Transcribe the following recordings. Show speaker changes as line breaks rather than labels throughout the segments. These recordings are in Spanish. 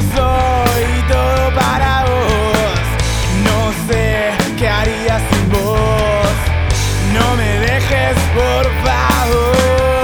soy todo para vos. No sé qué haría sin vos. No me dejes, por favor.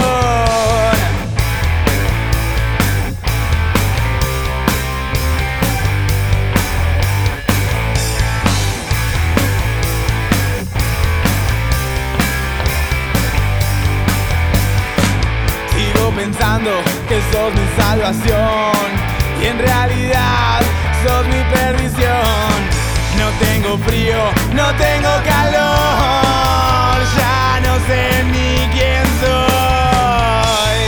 Sigo pensando que sos mi salvación y en realidad sos mi perdición. No tengo frío, no tengo calor, ya no sé ni quién soy.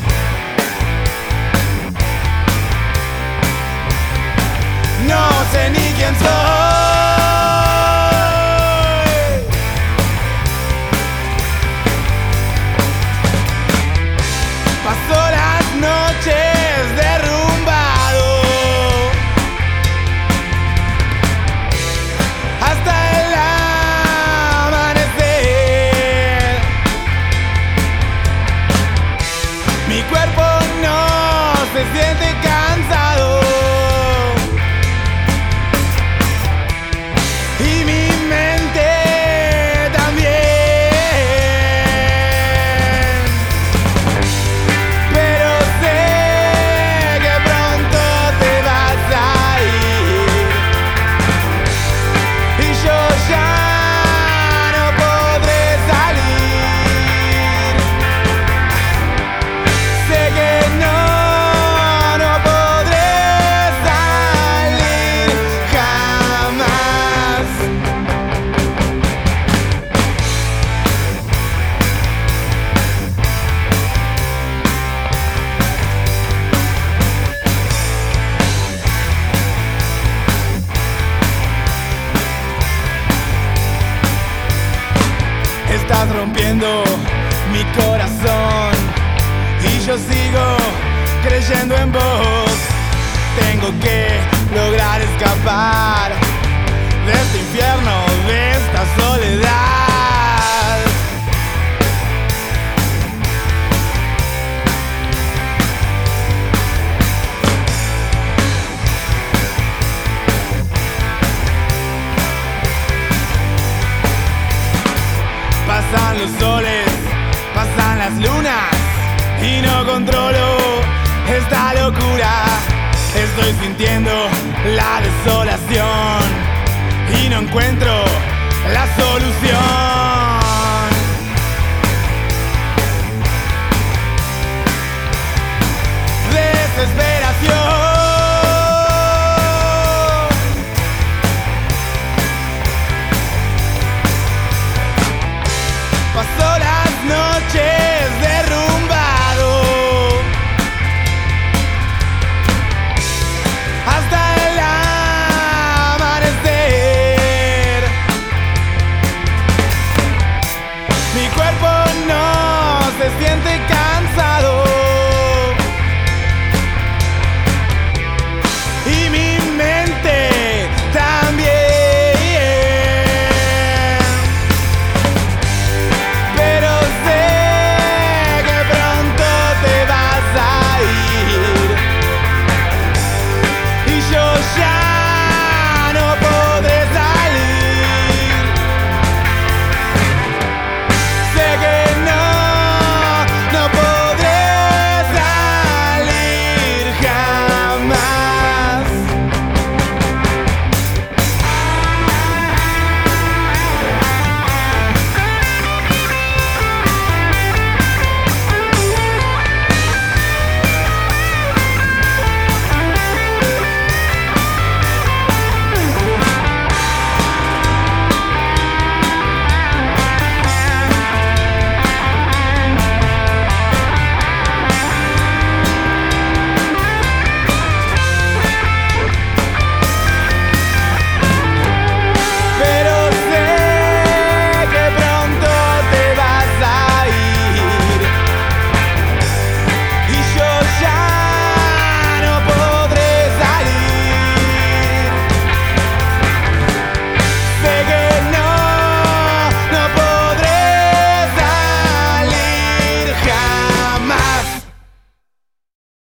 No sé ni quién soy. Paso las noches derrumbado hasta el amanecer. Mi cuerpo no se siente cansado y mi mente también. Pero sé que pronto te vas a ir y yo ya no podré salir. Sé que no podré salir jamás. Estás rompiendo mi corazón y yo sigo creyendo en vos. Tengo que lograr escapar de este infierno, de esta soledad. Pasan los soles, pasan las lunas y no controlo esta locura. Estoy sintiendo la desolación y no encuentro la solución. Desesperación. Paso las noches derrumbado hasta el amanecer. Mi cuerpo no se siente cansado